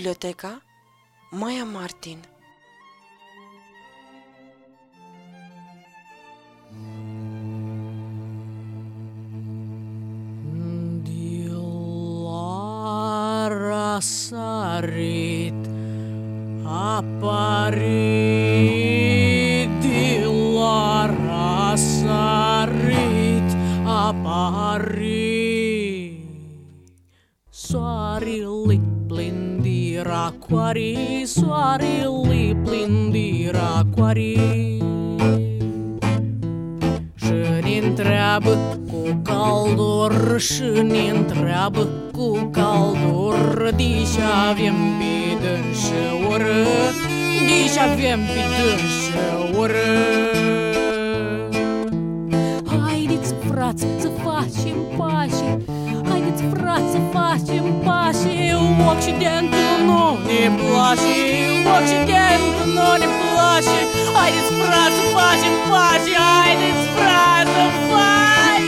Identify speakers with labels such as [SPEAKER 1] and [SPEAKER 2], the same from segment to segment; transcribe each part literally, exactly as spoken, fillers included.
[SPEAKER 1] Biblioteca Maia Martin.
[SPEAKER 2] Dilara sarit aparit, dilara sarit aparit. Soarele plin de racoare, soarele plin de racoare, și ne întreabă cu caldor, și ne întreabă cu caldor, de-și avem pe dânșăură, de-și avem pe dânșăură. Haideți, frați, să facem pace, haideți, frați, să facem pace. Occidentul nu ne place, Occidentul nu ne place. Haideți, frați, să facem pace, haideți, frați, să facem.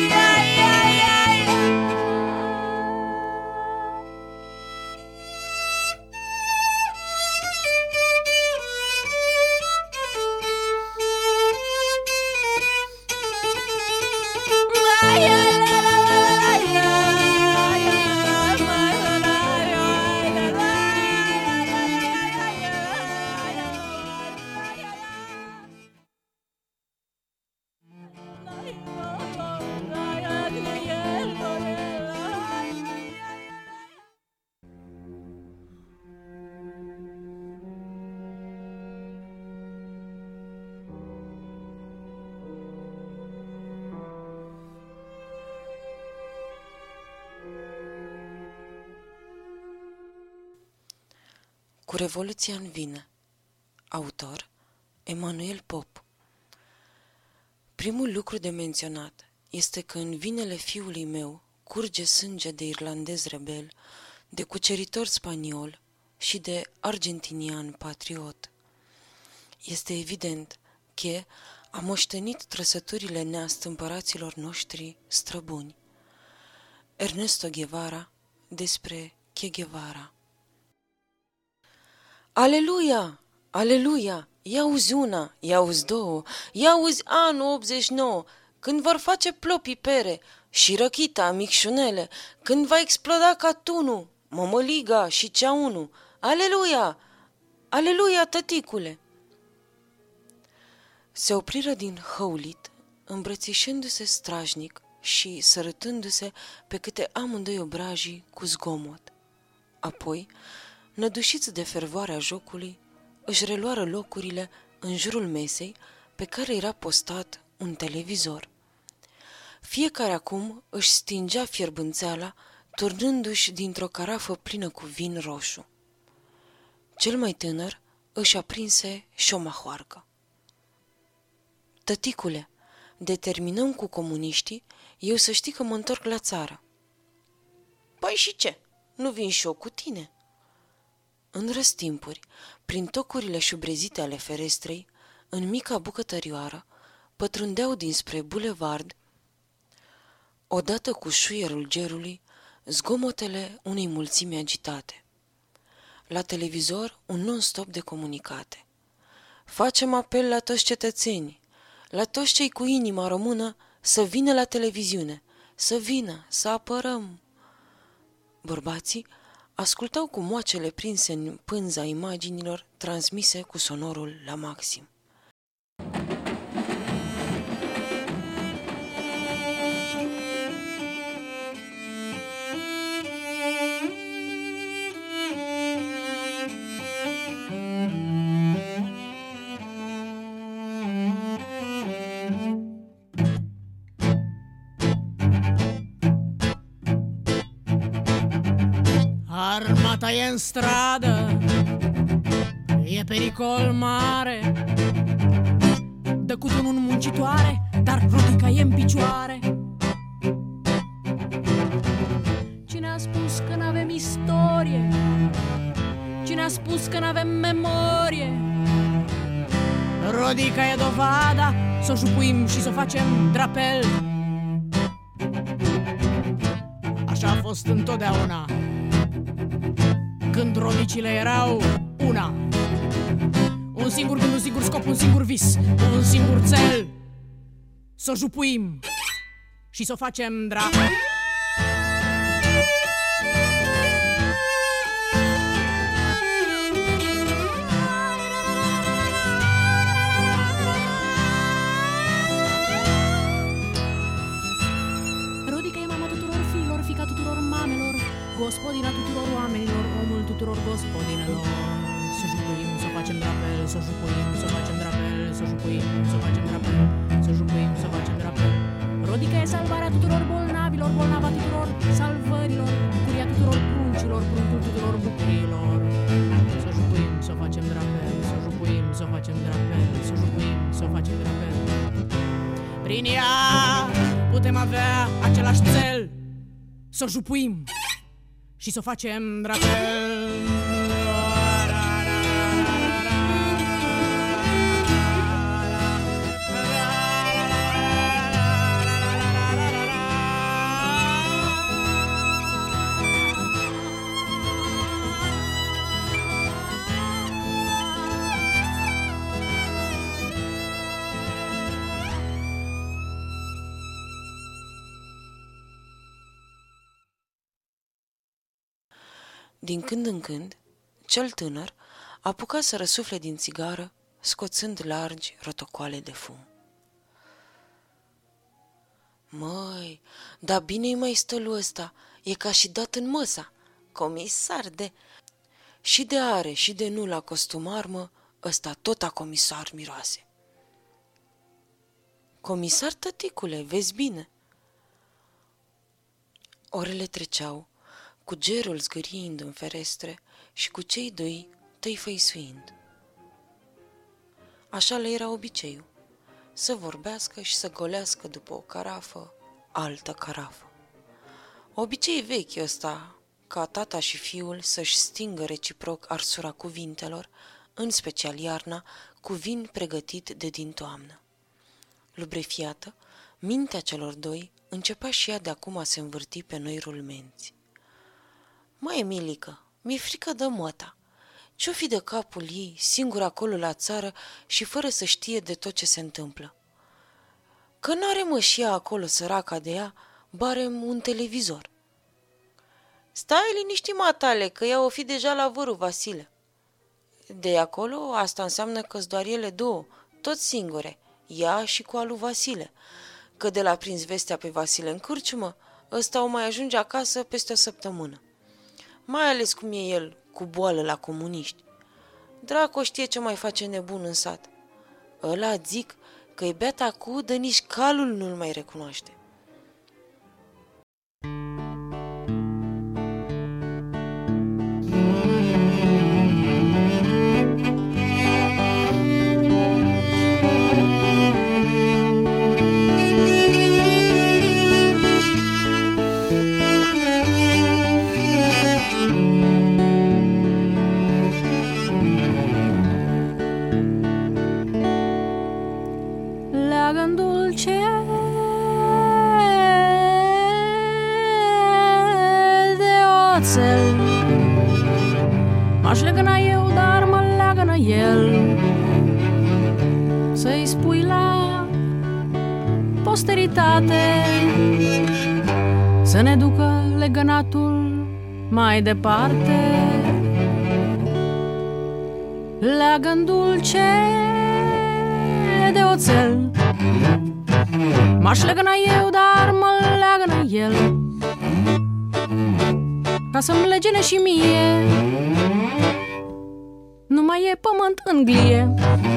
[SPEAKER 1] Cu Revoluția în vină. Autor Emanuel Pop. Primul lucru de menționat este că în vinele fiului meu curge sânge de irlandez rebel, de cuceritor spaniol și de argentinian patriot. Este evident că a moștenit trăsăturile neastâmpăraților noștri străbuni. Ernesto Guevara despre Che Guevara. Aleluia! Aleluia! Ia-uzi una, ia-uzi două, ia-uzi anul optzeci și nouă, când vor face plopii pere și răchita micșunele, când va exploda ca tunul, mămăliga și ceaunul. Aleluia! Aleluia, tăticule! Se opriră din hăulit, îmbrățișându-se strajnic și sărătându-se pe câte amândoi obrajii cu zgomot. Apoi, nădușiți de fervoarea jocului, își reluară locurile în jurul mesei pe care era postat un televizor. Fiecare acum își stingea fierbânțeala, turnându-și dintr-o carafă plină cu vin roșu. Cel mai tânăr își aprinse și o mahoarcă. Tăticule, determinăm cu comuniștii, eu să știi că mă întorc la țară. Păi și ce? Nu vin și eu cu tine? În răstimpuri, prin tocurile șubrezite ale ferestrei, în mica bucătărioară, pătrundeau dinspre bulevard, odată cu șuierul gerului, zgomotele unei mulțimi agitate. La televizor, un non-stop de comunicate. Facem apel la toți cetățenii, la toți cei cu inima română, să vină la televiziune, să vină, să apărăm. Bărbații ascultau cu moacele prinse în pânza imaginilor transmise cu sonorul la maxim.
[SPEAKER 2] Armata e în stradă, e pericol mare, dă cu tunul în muncitoare, dar Rodica e în picioare. Cine a spus că n-avem istorie? Cine a spus că n-avem memorie? Rodica e dovada, s-o jupuim și s-o facem drapel. Așa a fost întotdeauna. când rodicile erau una. Un singur gând, un singur scop, un singur vis, un singur cel. Să o jupuim și să o facem drag. Rodica e mama tuturor fiilor, fiica tuturor mamelor, gospodina tuturor oamenilor, omul tuturor gospodinelor. Să jupuim, să facem drapel, să jupuim, să facem drapel, să jupuim, să facem drapel, să jupuim, să facem drapel. Rodica e salvarea tuturor bolnavilor, bolnava tuturor salvărilor, bucuria tuturor pruncilor, pruncul tuturor bucurilor. Să jupuim, să facem drapel, să jupuim, să facem drapel, să jupuim, să facem drapel. Prin ea putem avea același cel, să jupuim și să facem drapel.
[SPEAKER 1] Din când în când, cel tânăr apuca să răsufle din țigară, scoțând largi rotocoale de fum. Măi, dar bine-i mai stălul ăsta, e ca și dat în măsa, comisar de... Și de are și de nu la costumar, mă, ăsta tot a comisar miroase. Comisar, tăticule, vezi bine. Orele treceau, cu gerul zgâriind în ferestre și cu cei doi tăifăisuind. Așa le era obiceiul, să vorbească și să golească după o carafă, altă carafă. Obicei vechi ăsta, ca tata și fiul să-și stingă reciproc arsura cuvintelor, în special iarna, cu vin pregătit de din toamnă. Lubrefiată, mintea celor doi începea și ea de acum a se învârti pe noi rulmenți. Măi, Emilică, mi-e frică de măta. Ce-o fi de capul ei, singur acolo la țară și fără să știe de tot ce se întâmplă? Că n-are mă și ea acolo, săraca de ea, barem un televizor. Stai liniștit, matale, că ea o fi deja la vărul, Vasile. De acolo, asta înseamnă că-s doar ele două, tot singure, ea și cu alu Vasile, că de la prins vestea pe Vasile în cârciumă, ăsta o mai ajunge acasă peste o săptămână. Mai ales cum e el cu boală la comuniști. Dracu știe ce mai face nebun în sat. Ăla zic că e beat acu, de nici calul nu-l mai recunoaște.
[SPEAKER 2] M-aș legăna eu, dar mă leagănă el. Să-i spui la posteritate să ne ducă legănatul mai departe. Leagă-n dulce de oțel. M-aș legăna eu, dar mă leagănă el. Ca să-mi legene și mie, nu mai e pământ în glie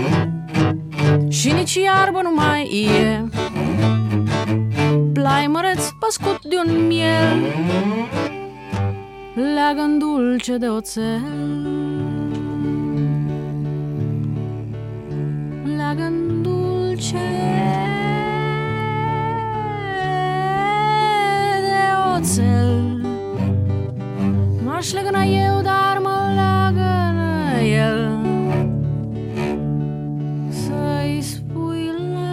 [SPEAKER 2] și nici iarbă nu mai e. Plai măreț păscut de un miel, leagă-n dulce de oțel. Leagă-n dulce de oțel. M-aș legăna eu, dar mă leagănă el. Să-i spui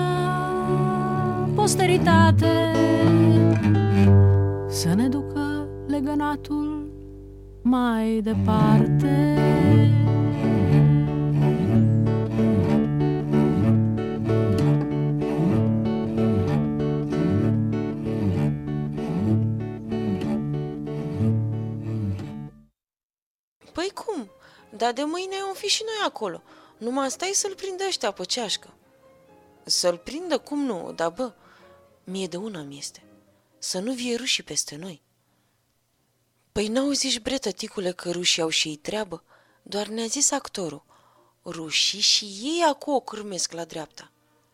[SPEAKER 2] la posteritate să ne ducă legănatul mai departe.
[SPEAKER 1] Păi cum? Dar de mâine vom fi și noi acolo. Numai stai să-l prindă ăștia pe ceașcă. Să-l prindă? Cum nu? Dar bă, mie de una mi este. Să nu vie rușii peste noi. Păi n-auziși, bre, tăticule, că rușii au și ei treabă? Doar ne-a zis actorul. Rușii și ei acu o cârmesc la dreapta.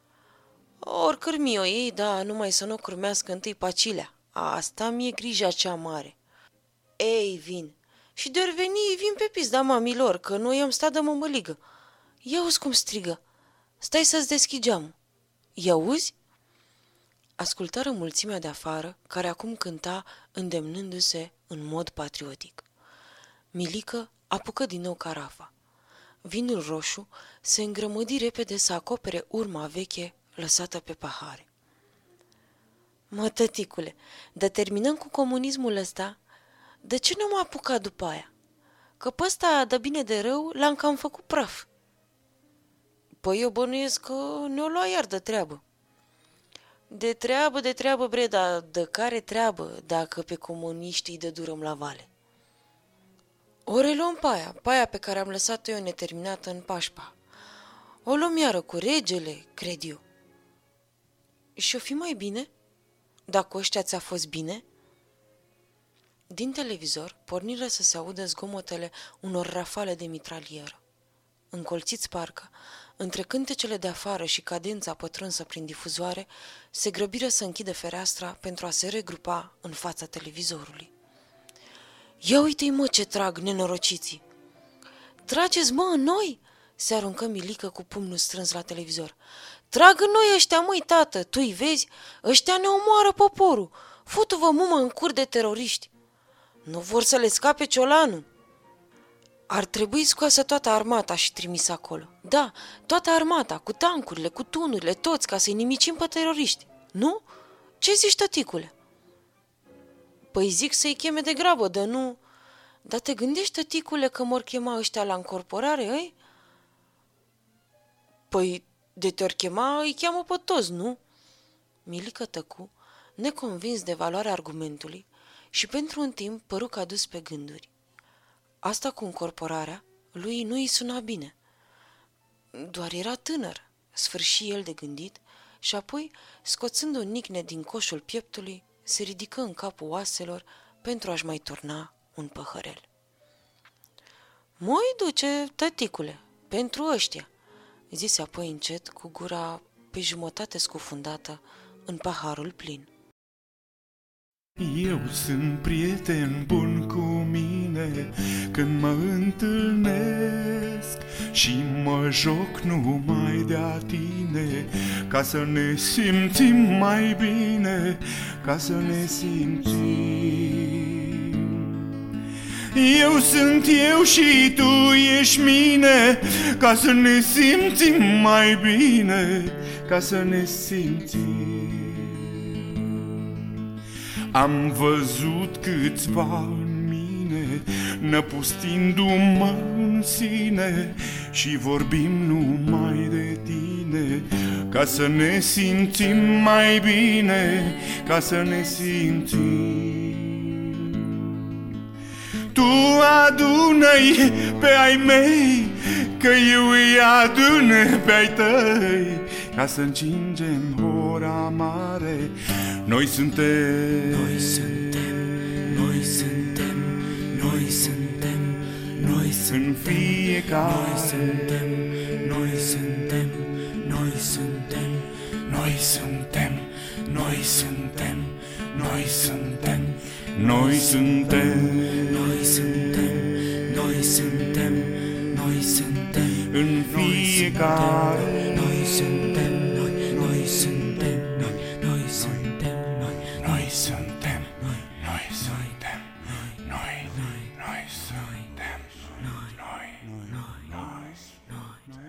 [SPEAKER 1] Ori cârmi o ei, da, numai să nu o cârmească întâi pacilea. Asta mi-e grija cea mare. Ei, vin. Și de-ori veni, vin pe pizda mamilor, că noi am stat de mămăligă. Ia-uzi cum strigă. Stai să-ți deschid geamul. I-auzi? Ascultară mulțimea de afară, care acum cânta îndemnându-se în mod patriotic. Milică apucă din nou carafa. Vinul roșu se îngrămădi repede să acopere urma veche lăsată pe pahare. Mă, tăticule, de terminăm cu comunismul ăsta, de ce nu m-a apucat după aia? Că pe ăsta, de bine de rău, l-am cam făcut praf. Păi eu bănuiesc că ne-o lua iar de treabă. De treabă, de treabă, bre, dar de care treabă dacă pe comuniști îi dădurăm la vale? O reluăm pe aia, pe aia pe care am lăsat-o eu neterminată în Pașpa. O luăm iară cu regele, cred eu. Și-o fi mai bine? Dacă ăștia ți-a fost bine? Din televizor porniră să se audă zgomotele unor rafale de mitralieră. Încolțiți parcă, între cântecele de afară și cadența pătrunsă prin difuzoare, se grăbiră să închidă fereastra pentru a se regrupa în fața televizorului. Ia uite-i, mă, ce trag, nenorociții! Trageți, mă, în noi! Se aruncă Milică cu pumnul strâns la televizor. Trag în noi ăștia, măi, tată, tu-i vezi? Ăștia ne omoară poporul! Futu-vă, mumă, în cur de teroriști! Nu vor să le scape ciolanul! Ar trebui scoasă toată armata și trimisă acolo. Da, toată armata, cu tancurile, cu tunurile, toți, ca să-i nimicim pe teroriști. Nu? Ce zici, tăticule? Păi zic să-i cheme de grabă, dar nu... Dar te gândești, tăticule, că m-or chema ăștia la încorporare, îi? Păi de te-or chema, îi cheamă pe toți, nu? Milică tăcu, neconvins de valoarea argumentului, și pentru un timp păru că a dus pe gânduri. Asta cu încorporarea lui nu îi suna bine. Doar era tânăr, sfârși el de gândit și apoi, scoțând o nicne din coșul pieptului, se ridică în capul oaselor pentru a-și mai turna un păhărel. Măi duce, tăticule, pentru ăștia, zise apoi încet, cu gura pe jumătate scufundată în paharul plin.
[SPEAKER 3] Eu sunt prieten bun cu mine când mă întâlnesc și mă joc numai de-a tine, ca să ne simțim mai bine, ca să ne simțim. Eu sunt eu și tu ești mine, ca să ne simțim mai bine, ca să ne simțim. Am văzut câțiva în mine, năpustindu-mă în sine, și vorbim numai de tine, ca să ne simțim mai bine, ca să ne simțim. Tu adună-i pe ai mei, că eu îi adun pe ai tăi, ca să încingem ora mare. Noi suntem,
[SPEAKER 4] noi suntem, noi suntem, noi suntem, noi suntem,
[SPEAKER 3] în fiecare.
[SPEAKER 4] Noi suntem, noi suntem, noi suntem, noi suntem, noi suntem, noi suntem,
[SPEAKER 3] noi suntem,
[SPEAKER 4] noi suntem, noi suntem, noi suntem,
[SPEAKER 3] în fiecare.
[SPEAKER 4] Noi suntem, noi, noi suntem, noi, noi suntem, noi,
[SPEAKER 3] noi suntem, noi, noi suntem, noi, noi suntem, noi, noi, noi.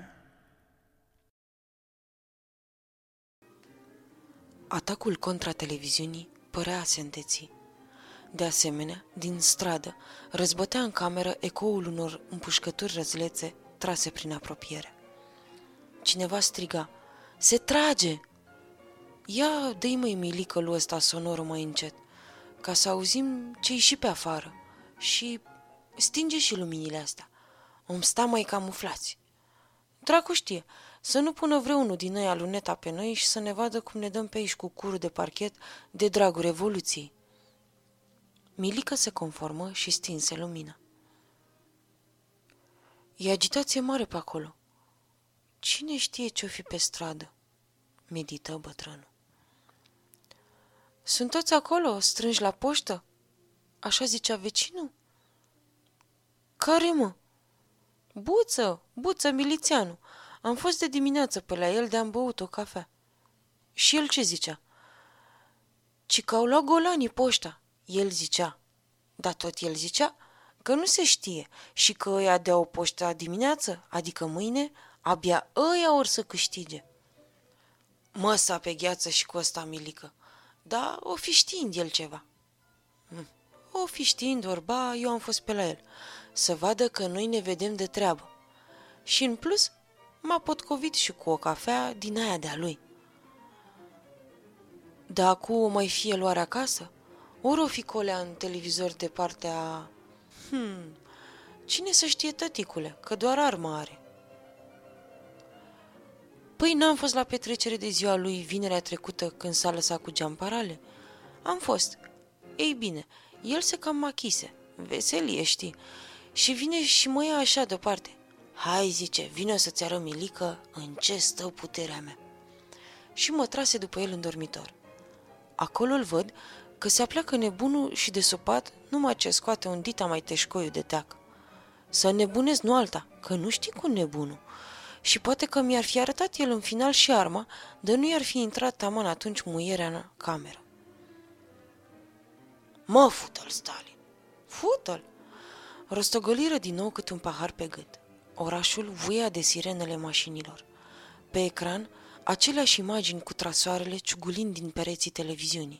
[SPEAKER 1] Atacul contra televiziunii părea a se înteți. De asemenea, din stradă, răzbătea în cameră ecoul unor împușcături răzlețe trase prin apropiere. Cineva striga, "Se trage!" Ia, dă-i măi milicălul ăsta sonorul mai încet, ca să auzim ce-i și pe afară și stinge și luminile astea. Om sta mai camuflați. Dracu știe, să nu pună vreunul din ăia luneta pe noi și să ne vadă cum ne dăm pe aici cu curul de parchet de dragul Revoluției. Milică se conformă și stinse lumina. E agitație mare pe acolo. Cine știe ce-o fi pe stradă? Medită bătrânul. Sunt toți acolo, strânși la poștă? Așa zicea vecinul? Care, mă? Buță, Buță milițianu. Am fost de dimineață pe la el de-am băut o cafea. Și el ce zicea? Ci că au luat golanii poșta. El zicea. Dar tot el zicea că nu se știe și că ăia deau poșta dimineață, adică mâine, abia ăia or să câștige. Măsa pe gheață și cu ăsta milică. Da, o fi știind el ceva. O fi știind, orba, eu am fost pe la el. Să vadă că noi ne vedem de treabă. Și în plus, m-a potcovit și cu o cafea din aia de-a lui. Da, acum o mai fie luare acasă? Ori o fi colea în televizor de partea... Hmm, cine să știe, tăticule, că doar armă are. Păi n-am fost la petrecere de ziua lui vinerea trecută când s-a lăsat cu geamparale? Am fost. Ei bine, el se cam machise. Veselie, știi. Și vine și mă ia așa deoparte. Hai, zice, vino să-ți arăt, milică, în ce stă puterea mea. Și mă trase după el în dormitor. Acolo îl văd că se apleacă nebunul și de sopat numai ce scoate un dita mai teșcoiu de teac. Să nebunesc, nu alta, că nu știi cu nebunul. Și poate că mi-ar fi arătat el în final și arma, dar nu i-ar fi intrat taman atunci muierea în cameră. Mă, fută-l, Stalin! Fută-l! Rostogoliră din nou câte un pahar pe gât. Orașul vuia de sirenele mașinilor. Pe ecran, aceleași imagini cu trasoarele ciugulind din pereții televiziunii.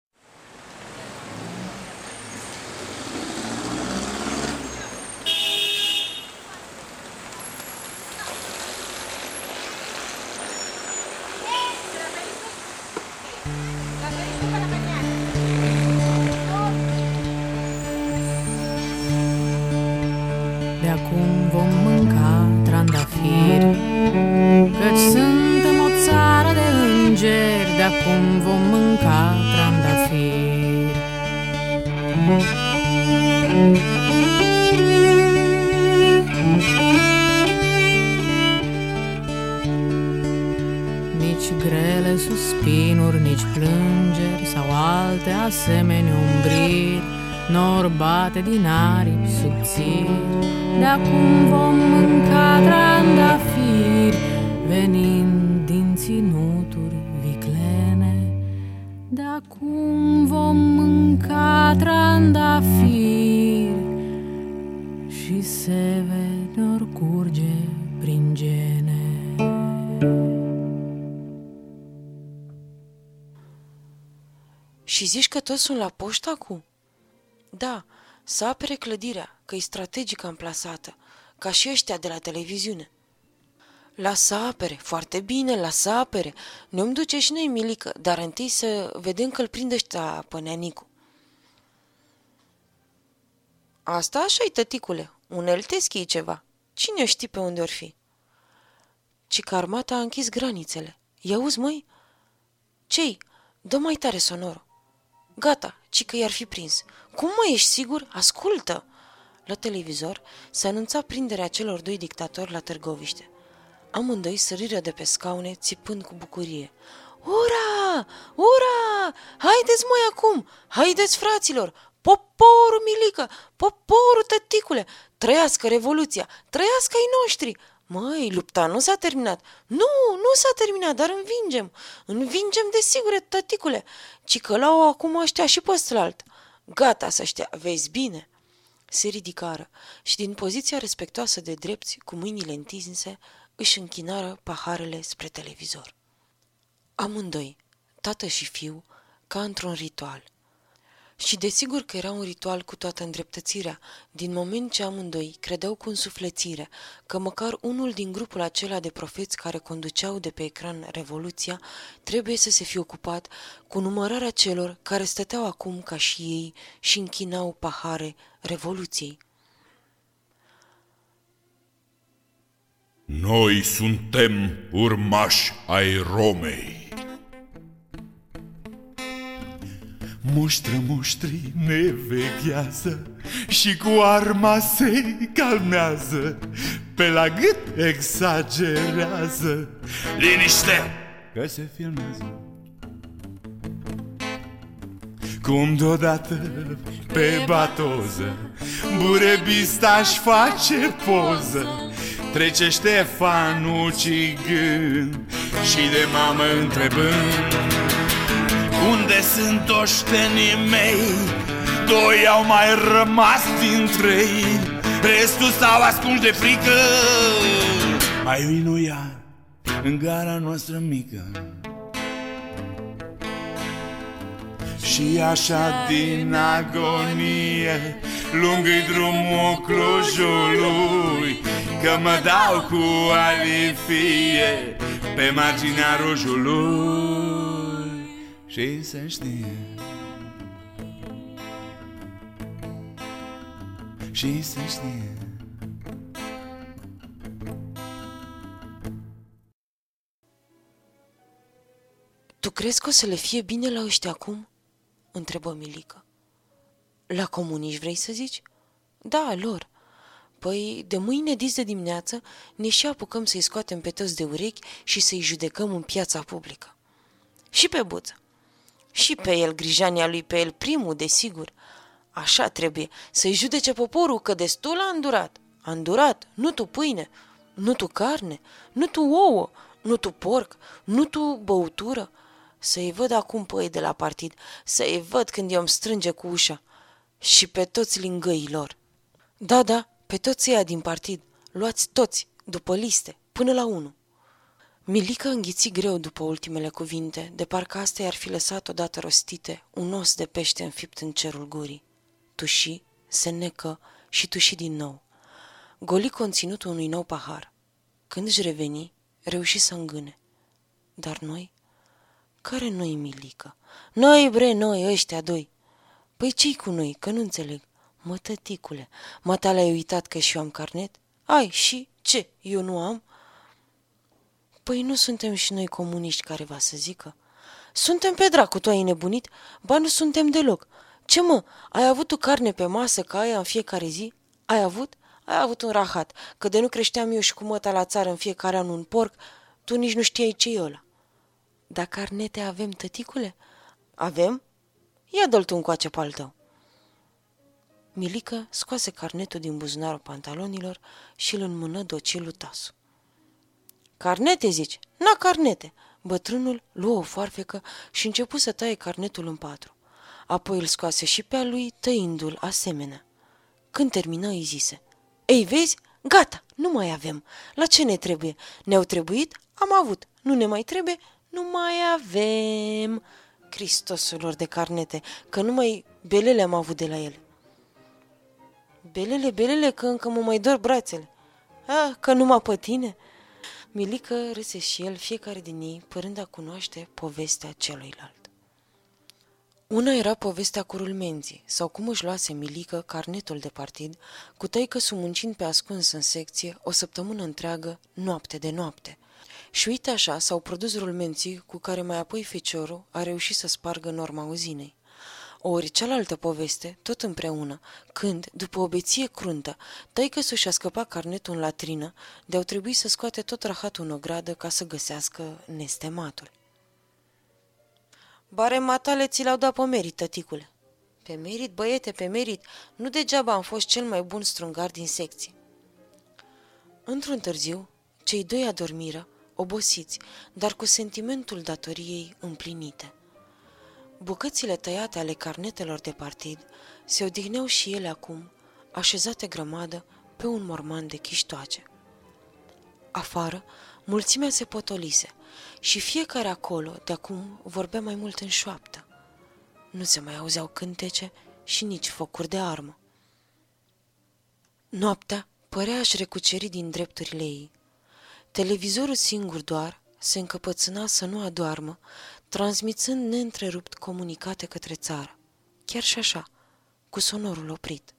[SPEAKER 2] De acum vom mânca trandafiri, căci suntem o țară de îngeri. De acum vom mânca trandafiri. Nici grele suspinuri, nici plângeri sau alte asemenea umbriri nor bate din aripi subțiri. De acum vom mânca trandafiri, venind din ținuturi viclene. De acum vom mânca trandafiri și seve nor curge prin gene.
[SPEAKER 1] Și zici că toți sunt la poștă acum? Da, să apere clădirea, că e strategică amplasată, ca și ăștia de la televiziune. Lasă apere, foarte bine, lasă apere. Ne-om duce și noi, milică, dar întâi să vedem că îl prinde ăștia pe neanicu. Asta așa-i, tăticule, unelteschi ceva. Cine știe pe unde or fi? Ci că armata a închis granițele. I-auzi, măi? Ce-i? Dă mai tare sonorul. Gata, ci că i-ar fi prins. Cum, mă, ești sigur? Ascultă! La televizor se anunța prinderea celor doi dictatori la Târgoviște. Amândoi săriră de pe scaune, țipând cu bucurie. Ura! Ura! Haideți, măi, acum! Haideți, fraților! Poporul, milică! Poporul, tăticule! Trăiască Revoluția! Trăiască ai noștri! Măi, lupta nu s-a terminat. Nu, nu s-a terminat, dar învingem. Învingem de sigure, tăticule. Ci că l-au acum ăștia și pe ăstălalt. Gata să știa, vezi bine. Se ridicară și din poziția respectoasă de drepți, cu mâinile întinse, își închinară paharele spre televizor. Amândoi, tată și fiu, ca într-un ritual. Și desigur că era un ritual cu toată îndreptățirea, din moment ce amândoi credeau cu însuflețire că măcar unul din grupul acela de profeți care conduceau de pe ecran revoluția trebuie să se fie ocupat cu numărarea celor care stăteau acum ca și ei și închinau pahare revoluției.
[SPEAKER 3] Noi suntem urmași ai Romei. Muștră muștrii ne veghează și cu arma se calmează, pe la gât exagerează. Liniște, că se filmează. Cum deodată pe batoză burebista-și face poză, trece Ștefanul cigând și de mamă întrebând: unde sunt oștenii mei? Doi au mai rămas dintre ei, restul s-au ascuns de frică. Mai vinuia în gara noastră mică. Și așa din agonie lung-i drumul Clujului, că mă dau cu alifie pe marginea Rujului. Și să știe, și să știe.
[SPEAKER 1] Tu crezi că o să le fie bine la ăștia acum? Întrebă Milică. La comuniști vrei să zici? Da, lor. Păi, de mâine dis de dimineață ne și apucăm să-i scoatem pe toți de urechi și să-i judecăm în piața publică. Și pe Buță. Și pe el, grijania lui, pe el primul, desigur. Așa trebuie, să-i judece poporul, că destul a îndurat. A îndurat, nu tu pâine, nu tu carne, nu tu ouă, nu tu porc, nu tu băutură. Să-i văd acum pe ei de la partid, să-i văd când i-om strânge cu ușa. Și pe toți lingăii lor. Da, da, pe toți ăia din partid, luați toți, după liste, până la unu. Milică înghiți greu după ultimele cuvinte, de parcă astea i-ar fi lăsat odată rostite un os de pește înfipt în cerul gurii. Tuși, se necă și tuși din nou. Goli conținutul unui nou pahar. Când își reveni, reuși să îngâne. Dar noi? Care noi, Milică? Noi, bre, noi, ăștia doi. Păi ce-i cu noi, că nu înțeleg. Mă, tăticule, matale ai uitat că și eu am carnet? Ai, și ce, eu nu am? Păi nu suntem și noi comuniști, care va să zică? Suntem pe dracu, tu ai nebunit? Ba nu suntem deloc. Ce mă, ai avut tu carne pe masă ca aia în fiecare zi? Ai avut? Ai avut un rahat, că de nu creșteam eu și cu măta la țară în fiecare an un porc, tu nici nu știai ce-i ăla. Dar carnete avem, tăticule? Avem? Ia dă-l tu încoace pe al tău. Milică scoase carnetul din buzunarul pantalonilor și îl înmână docil lui Tasu. Carnete, zici? Na, carnete! Bătrânul luă o foarfecă și începu să taie carnetul în patru. Apoi îl scoase și pe al lui, tăindu-l asemenea. Când termină, îi zise: ei, vezi? Gata, nu mai avem. La ce ne trebuie? Ne-au trebuit? Am avut. Nu ne mai trebuie? Nu mai avem. Cristosulor de carnete, că numai belele am avut de la ele. Belele, belele, că încă mă mai dor brațele. Ah, că numai pe tine. Milică râse și el, fiecare din ei, părând a cunoaște povestea celuilalt. Una era povestea cu rulmenții, sau cum își luase Milică carnetul de partid, cu tăică-su muncind pe ascuns în secție o săptămână întreagă, noapte de noapte. Și uite așa s-au produs rulmenții cu care mai apoi feciorul a reușit să spargă norma uzinei. Ori cealaltă poveste, tot împreună, când, după o beție cruntă, tăică-su și-a scăpat carnetul în latrină, de-au trebuit să scoate tot rahatul în ogradă ca să găsească nestematul. Bare matale ți l-au dat pe merit, tăticule. Pe merit, băiete, pe merit, nu degeaba am fost cel mai bun strungar din secție. Într-un târziu, cei doi adormiră, obosiți, dar cu sentimentul datoriei împlinite. Bucățile tăiate ale carnetelor de partid se odihneau și ele acum, așezate grămadă pe un morman de chiștoace. Afară, mulțimea se potolise și fiecare acolo de acum vorbea mai mult în șoaptă. Nu se mai auzeau cântece și nici focuri de armă. Noaptea părea a-și recuceri din drepturile ei. Televizorul singur doar se încăpățâna să nu adoarmă, transmițând neîntrerupt comunicate către țară, chiar și așa, cu sonorul oprit.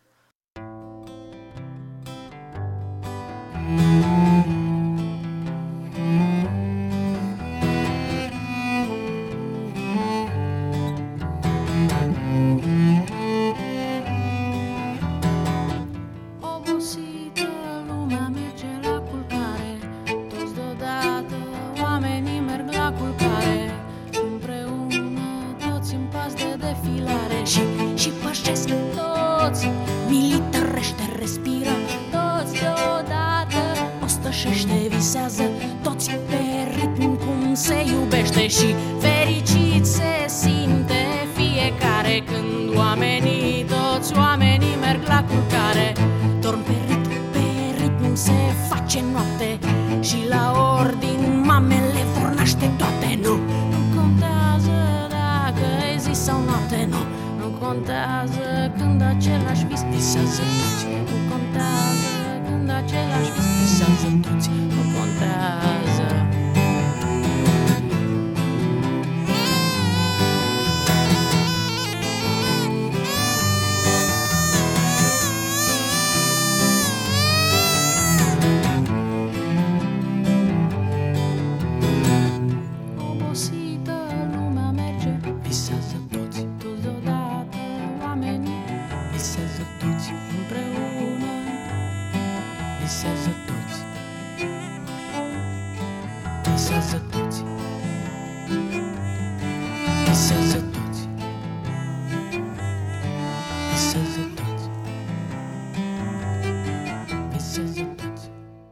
[SPEAKER 2] Obosită lumea merge la culcare, toți deodată oamenii merg la culcare, împreună toți în pas de defilare și, și pășesc toți, militarește respiră, toți deodată ostășește, visează, toți pe ritm cum se iubește și fericit se simte fiecare când oamenii, toți oamenii merg la culcare. Dorm pe ritm, pe ritm se face noapte și la ordin mamele vor naște toate. Nu, nu contează dacă e zi sau noapte, nu, nu contează când același vis visează toți. Nu contează când același vis visează toți. Nu contează. Obosită lumea merge, visează toți, toți deodată oamenii, visează toți împreună, visează toți, visează toți, visează toți, visează toți, visează toți.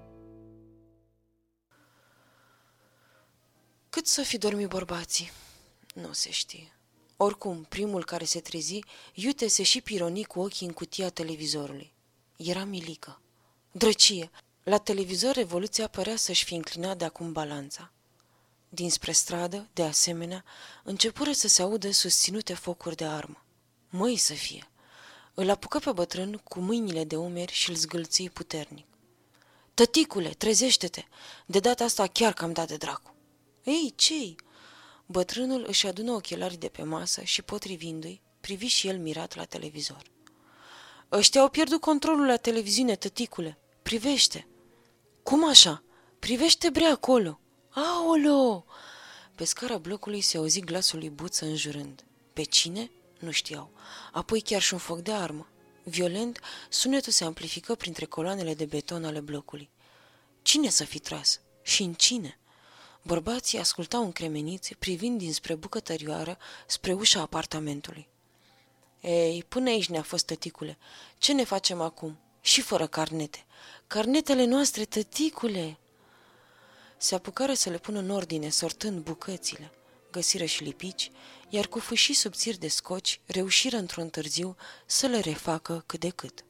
[SPEAKER 1] Cât să fi dormit bărbații? Nu se știe. Oricum, primul care se trezi, iute se și pironi cu ochii în cutia televizorului. Era Milică. Drăcie! La televizor Revoluția părea să-și fi înclinat de acum balanța. Dinspre stradă, de asemenea, începură să se audă susținute focuri de armă. Măi să fie! Îl apucă pe bătrân cu mâinile de umeri și îl zgâlții puternic. Tăticule, trezește-te! De data asta chiar că am dat de dracu! Ei, ce-i? Bătrânul își adună ochelarii de pe masă și, potrivindu-i, privi și el mirat la televizor. Ăștia au pierdut controlul la televiziune, tăticule. Privește! Cum așa? Privește bre acolo! Aolo! Pe scara blocului se auzi glasul lui Buță înjurând. Pe cine? Nu știau. Apoi chiar și un foc de armă. Violent, sunetul se amplifică printre coloanele de beton ale blocului. Cine să fi tras? Și în cine? Bărbații ascultau încremeniți, privind dinspre bucătărioară spre ușa apartamentului. Ei, până aici ne-a fost, tăticule. Ce ne facem acum? Și fără carnete. Carnetele noastre, tăticule! Se apucară să le pună în ordine, sortând bucățile. Găsiră și lipici, iar cu fâșii subțiri de scoci, reușiră într-un târziu să le refacă cât de cât.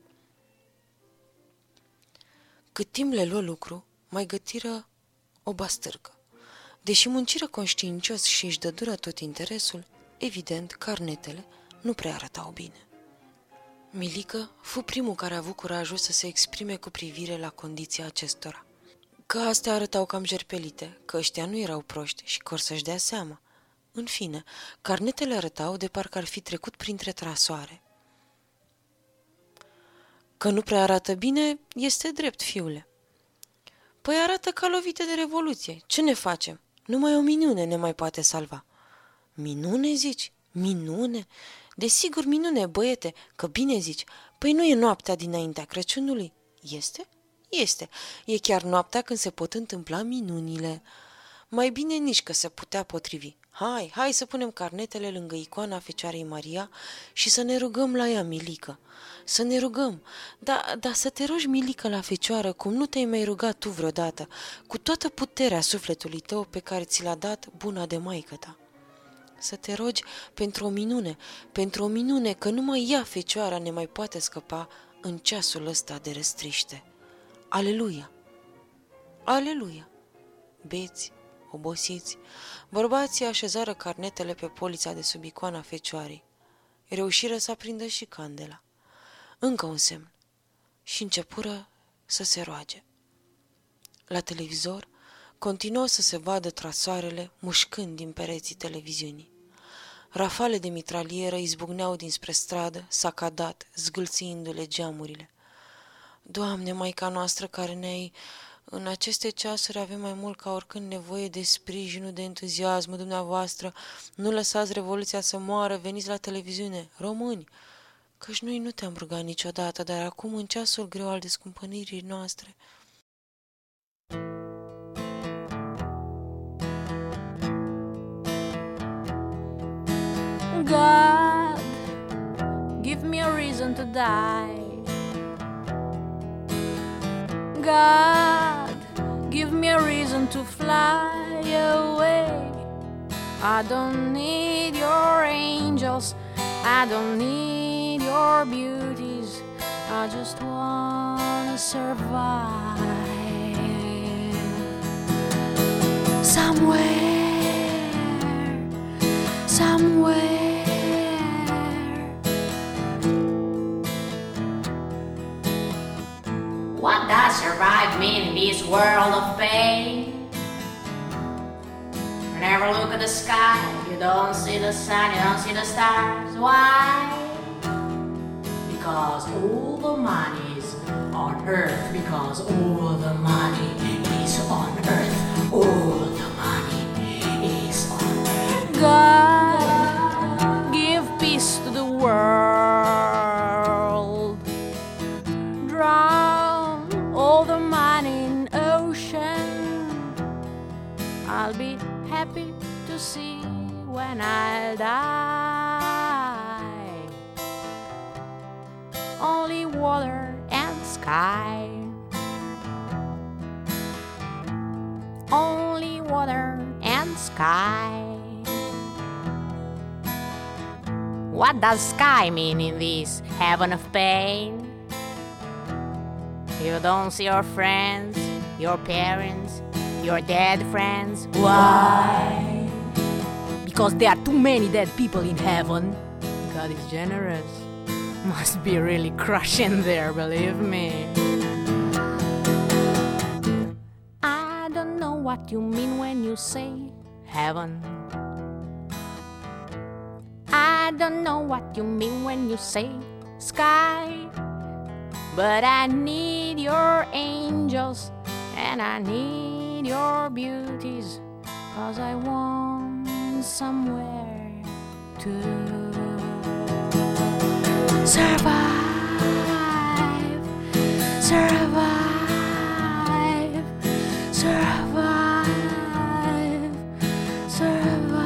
[SPEAKER 1] Cât timp le luă lucru, mai gătiră o bastârcă. Deși munciră conștiincios și își dădură tot interesul, evident, carnetele nu prea arătau bine. Milică fu primul care a avut curajul să se exprime cu privire la condiția acestora. Că astea arătau cam jerpelite, că ăștia nu erau proști și că or să-și dea seama. În fine, carnetele arătau de parcă ar fi trecut printre trasoare. Că nu prea arată bine, este drept, fiule. Păi arată ca lovite de revoluție. Ce ne facem? Numai o minune ne mai poate salva. Minune, zici? Minune? Desigur minune, băiete, că bine zici. Păi nu e noaptea dinaintea Crăciunului? Este? Este. E chiar noaptea când se pot întâmpla minunile. Mai bine nici că se putea potrivi. Hai, hai să punem carnetele lângă icoana Fecioarei Maria și să ne rugăm la ea, Milică. Să ne rugăm. Da, da, să te rogi, Milică, la Fecioară, cum nu te-ai mai rugat tu vreodată, cu toată puterea sufletului tău pe care ți l-a dat buna de maică ta. Să te rogi pentru o minune, pentru o minune, că numai ea, Fecioara, ne mai poate scăpa în ceasul ăsta de răstriște. Aleluia! Aleluia! Beți, obosiți, bărbații așezară carnetele pe polița de sub icoana Fecioarei. Reușiră să aprindă și candela. Încă un semn. Și începură să se roage. La televizor continuă să se vadă trasoarele mușcând din pereții televiziunii. Rafale de mitralieră izbucneau dinspre stradă, sacadat, zgâlțindu-le geamurile. Doamne, Maica noastră care ne-ai... În aceste ceasuri avem mai mult ca oricând nevoie de sprijinul, de entuziasmul dumneavoastră. Nu lăsați Revoluția să moară, veniți la televiziune, români, căci noi nu te-am rugat niciodată, dar acum, în ceasul greu al descumpănirii noastre...
[SPEAKER 2] God, give me a reason to die. God, give me a reason to fly away. I don't need your angels, I don't need your beauties, I just wanna survive somewhere, somewhere.
[SPEAKER 5] What does survive mean in this world of pain? Whenever you look at the sky, you don't see the sun, you don't see the stars. Why? Because all the money is on earth. Because all the money is on earth. All the money is on earth.
[SPEAKER 2] God, give peace to the world. Drown all the money in ocean. I'll be happy to see when I'll die. Only water and sky. Only water and sky. What does sky mean in this heaven of pain? You don't see your friends, your parents, your dead friends. Why? Because there are too many dead people in heaven. God is generous. Must be really crushing there, believe me. I don't know what you mean when you say heaven. I don't know what you mean when you say sky. But I need your angels and I need your beauties, 'cause I want somewhere to survive, survive, survive, survive.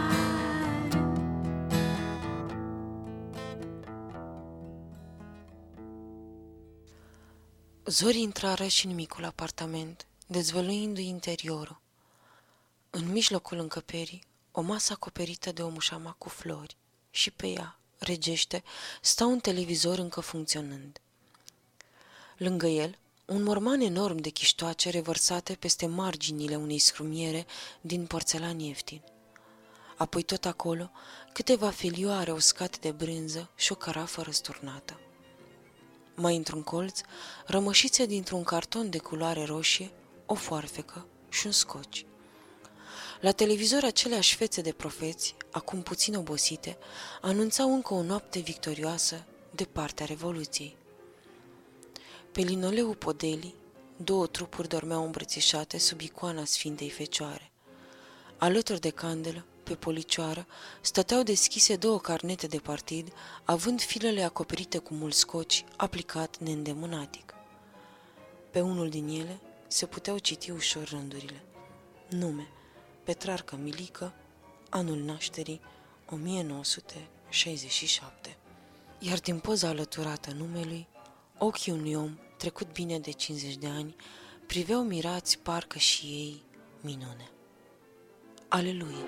[SPEAKER 1] Zorii intrară și în micul apartament, dezvăluindu-i interiorul. În mijlocul încăperii, o masă acoperită de o mușama cu flori și pe ea, regește, sta un televizor încă funcționând. Lângă el, un morman enorm de chiștoace revărsate peste marginile unei scrumiere din porțelan ieftin. Apoi tot acolo, câteva felioare uscate de brânză și o carafă răsturnată. Mai într-un colț, rămășițe dintr-un carton de culoare roșie, o foarfecă și un scoci. La televizor aceleași fețe de profeți, acum puțin obosite, anunțau încă o noapte victorioasă de partea Revoluției. Pe linoleul podelii, două trupuri dormeau îmbrățișate sub icoana Sfintei Fecioare. Alături de candelă, pe policioară, stăteau deschise două carnete de partid, având filele acoperite cu mult scoci, aplicat neîndemânatic. Pe unul din ele se puteau citi ușor rândurile. Nume: Petrarcă Milică, anul nașterii o mie nouă sute șaizeci și șapte. Iar din poza alăturată numelui, ochii unui om trecut bine de cincizeci de ani priveau mirați parcă și ei minune. Aleluia!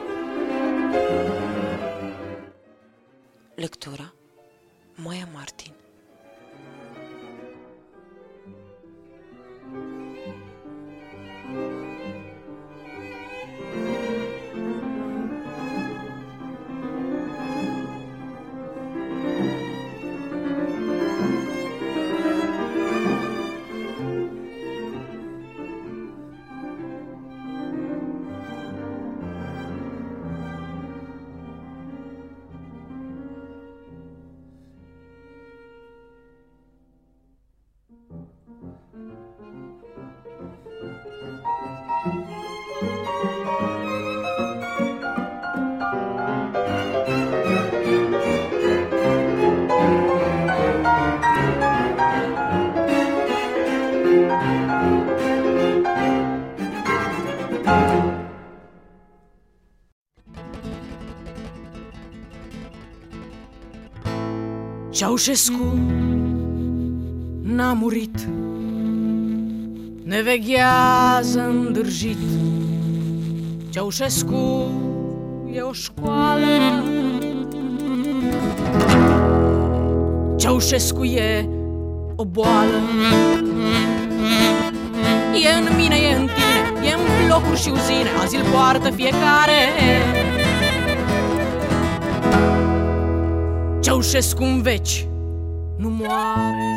[SPEAKER 1] Lectura Maia Martin.
[SPEAKER 2] Ceaușescu n-a murit, ne veghează îndârjit. Ceaușescu e o școală, Ceaușescu e o boală. E în mine, e în tine, e în blocuri și uzine, azi îl poartă fiecare. Ceaușescu în veci nu moare.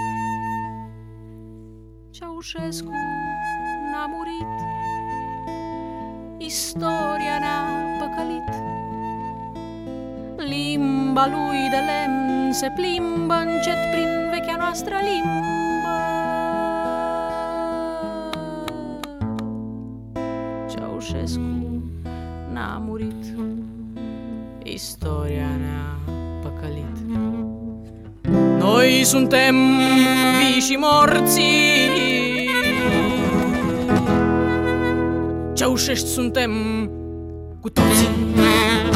[SPEAKER 2] Ceaușescu n-a murit, istoria ne-a păcălit. Limba lui de lemn se plimbă încet prin vechea noastră limbă. Ceaușescu n-a murit, istoria ne-a păcălit. Noi suntem vii și morții, Ceaușești suntem cu toții.